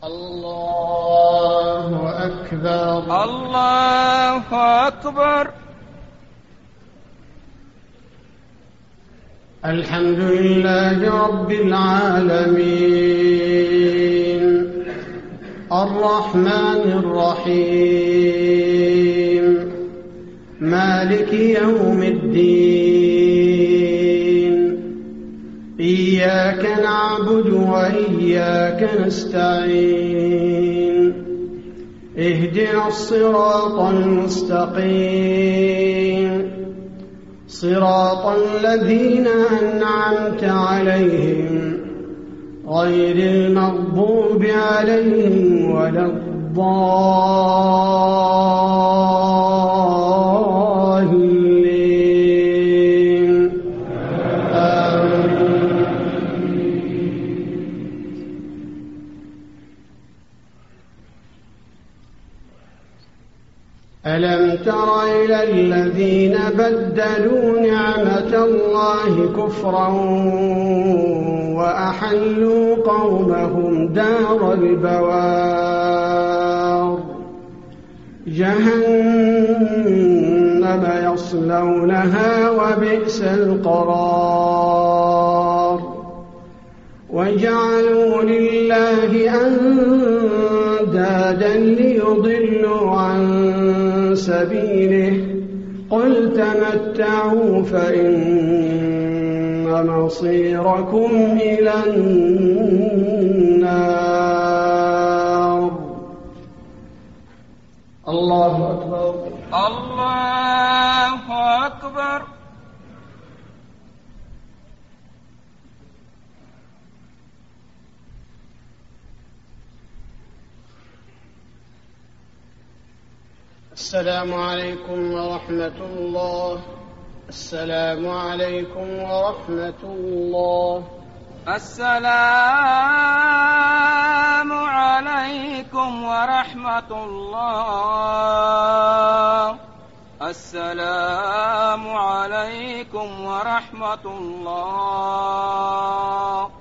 الله أكبر. الله أكبر. الحمد لله رب العالمين الرحمن الرحيم مالك يوم الدين إياك نعبد وإياك نستعين اهدنا الصراط المستقيم صراط الذين أنعمت عليهم غير المغضوب عليهم ولا الضالين آمين. ألم تر إلى الذين بدلوا نعمة الله كفرا وأحلوا قومهم دار البوار جهنم يصلونها وبئس القرار وجعلوا لله أندادا ليضلوا عن سبيله قل تمتعوا فإن مصيركم إلى النار. الله أكبر. الله أكبر. السلام عليكم ورحمة الله. السلام عليكم ورحمة الله. السلام عليكم ورحمة الله. السلام عليكم ورحمة الله.